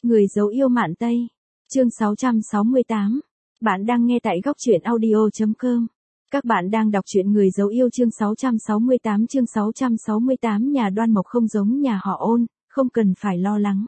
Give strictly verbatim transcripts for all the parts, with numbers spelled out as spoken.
Người dấu yêu Mạn Tây. Chương sáu trăm sáu mươi tám. Bạn đang nghe tại góc truyện audio chấm com. Các bạn đang đọc truyện Người dấu yêu chương sáu trăm sáu mươi tám. Chương sáu trăm sáu mươi tám. Nhà Đoan Mộc không giống nhà họ Ôn, không cần phải lo lắng.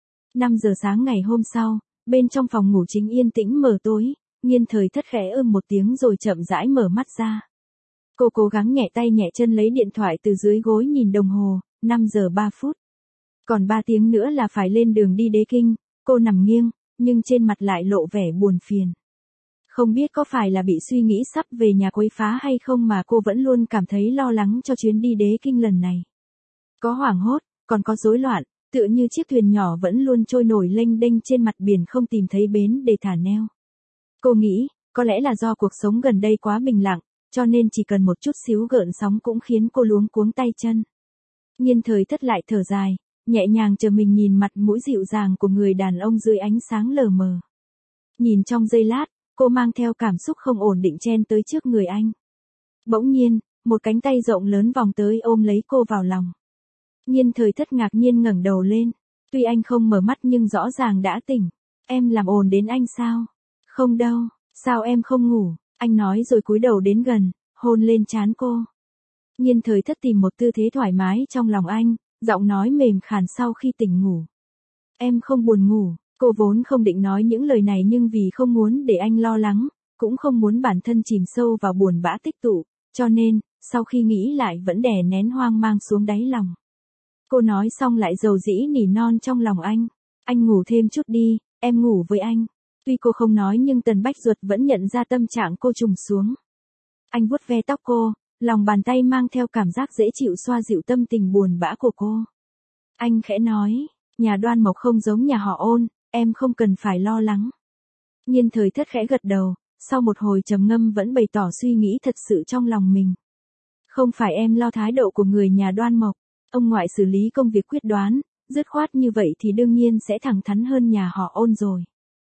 năm giờ sáng ngày hôm sau, bên trong phòng ngủ chính yên tĩnh mờ tối, Nghiên Thời Thất khẽ ưm một tiếng rồi chậm rãi mở mắt ra. Cô cố gắng nhẹ tay nhẹ chân lấy điện thoại từ dưới gối nhìn đồng hồ, năm giờ ba phút. Còn ba tiếng nữa là phải lên đường đi Đế Kinh, cô nằm nghiêng, nhưng trên mặt lại lộ vẻ buồn phiền. Không biết có phải là bị suy nghĩ sắp về nhà quấy phá hay không mà cô vẫn luôn cảm thấy lo lắng cho chuyến đi Đế Kinh lần này. Có hoảng hốt, còn có rối loạn, tựa như chiếc thuyền nhỏ vẫn luôn trôi nổi lênh đênh trên mặt biển không tìm thấy bến để thả neo. Cô nghĩ, có lẽ là do cuộc sống gần đây quá bình lặng, cho nên chỉ cần một chút xíu gợn sóng cũng khiến cô luống cuống tay chân. Nghiên Thời Thất lại thở dài, nhẹ nhàng chờ mình nhìn mặt mũi dịu dàng của người đàn ông dưới ánh sáng lờ mờ. Nhìn trong giây lát, cô mang theo cảm xúc không ổn định chen tới trước người anh. Bỗng nhiên, một cánh tay rộng lớn vòng tới ôm lấy cô vào lòng. Nghiên Thời Thất ngạc nhiên ngẩng đầu lên. Tuy anh không mở mắt nhưng rõ ràng đã tỉnh. Em làm ồn đến anh sao? Không đâu, sao em không ngủ? Anh nói rồi cúi đầu đến gần, hôn lên trán cô. Nghiên Thời Thất tìm một tư thế thoải mái trong lòng anh, giọng nói mềm khàn sau khi tỉnh ngủ. Em không buồn ngủ. Cô vốn không định nói những lời này nhưng vì không muốn để anh lo lắng, cũng không muốn bản thân chìm sâu vào buồn bã tích tụ, cho nên, sau khi nghĩ lại vẫn đè nén hoang mang xuống đáy lòng. Cô nói xong lại dầu dĩ nỉ non trong lòng anh. Anh ngủ thêm chút đi, em ngủ với anh. Tuy cô không nói nhưng Tần Bách Duật vẫn nhận ra tâm trạng cô trùng xuống. Anh vuốt ve tóc cô, lòng bàn tay mang theo cảm giác dễ chịu xoa dịu tâm tình buồn bã của cô. Anh khẽ nói, nhà Đoan Mộc không giống nhà họ Ôn, em không cần phải lo lắng. Nghiên Thời Thất khẽ gật đầu, sau một hồi trầm ngâm vẫn bày tỏ suy nghĩ thật sự trong lòng mình. Không phải em lo thái độ của người nhà Đoan Mộc, ông ngoại xử lý công việc quyết đoán, dứt khoát như vậy thì đương nhiên sẽ thẳng thắn hơn nhà họ Ôn rồi.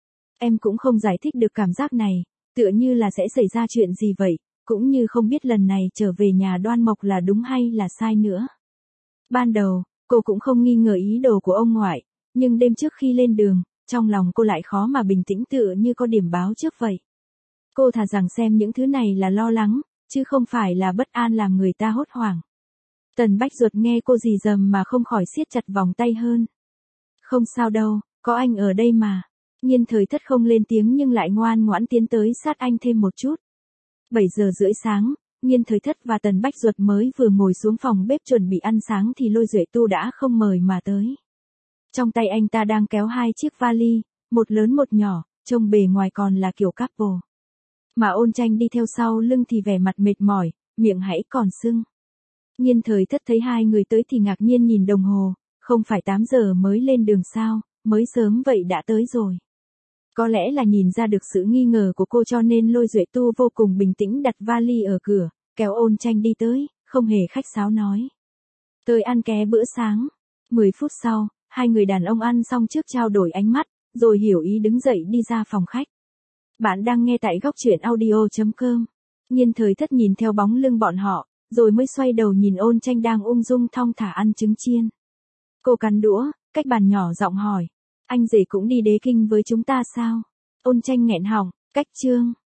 Em cũng không giải thích được cảm giác này, tựa như là sẽ xảy ra chuyện gì vậy, cũng như không biết lần này trở về nhà Đoan Mộc là đúng hay là sai nữa. Ban đầu, cô cũng không nghi ngờ ý đồ của ông ngoại, nhưng đêm trước khi lên đường, trong lòng cô lại khó mà bình tĩnh tựa như có điểm báo trước vậy. Cô thà rằng xem những thứ này là lo lắng, chứ không phải là bất an làm người ta hốt hoảng. Tần Bách Duật nghe cô rì rầm mà không khỏi siết chặt vòng tay hơn. Không sao đâu, có anh ở đây mà. Nghiên Thời Thất không lên tiếng nhưng lại ngoan ngoãn tiến tới sát anh thêm một chút. bảy giờ rưỡi sáng, Nghiên Thời Thất và Tần Bách Duật mới vừa ngồi xuống phòng bếp chuẩn bị ăn sáng thì Lôi Duệ Tu đã không mời mà tới. Trong tay anh ta đang kéo hai chiếc vali, một lớn một nhỏ, trông bề ngoài còn là kiểu couple. Mà Ôn Tranh đi theo sau lưng thì vẻ mặt mệt mỏi, miệng hãy còn sưng. Nghiên Thời Thất thấy hai người tới thì ngạc nhiên nhìn đồng hồ, không phải tám giờ mới lên đường sao, mới sớm vậy đã tới rồi. Có lẽ là nhìn ra được sự nghi ngờ của cô cho nên Lôi Duệ Tu vô cùng bình tĩnh đặt vali ở cửa, kéo Ôn Tranh đi tới, không hề khách sáo nói. Tới ăn ké bữa sáng. mười phút sau, hai người đàn ông ăn xong trước trao đổi ánh mắt, rồi hiểu ý đứng dậy đi ra phòng khách. Bạn đang nghe tại góc truyện audio chấm com. Nghiên Thời Thất nhìn theo bóng lưng bọn họ, rồi mới xoay đầu nhìn Ôn Tranh đang ung dung thong thả ăn trứng chiên. Cô cắn đũa, cách bàn nhỏ giọng hỏi, anh rể cũng đi Đế Kinh với chúng ta sao? Ôn Tranh nghẹn họng, cách chương.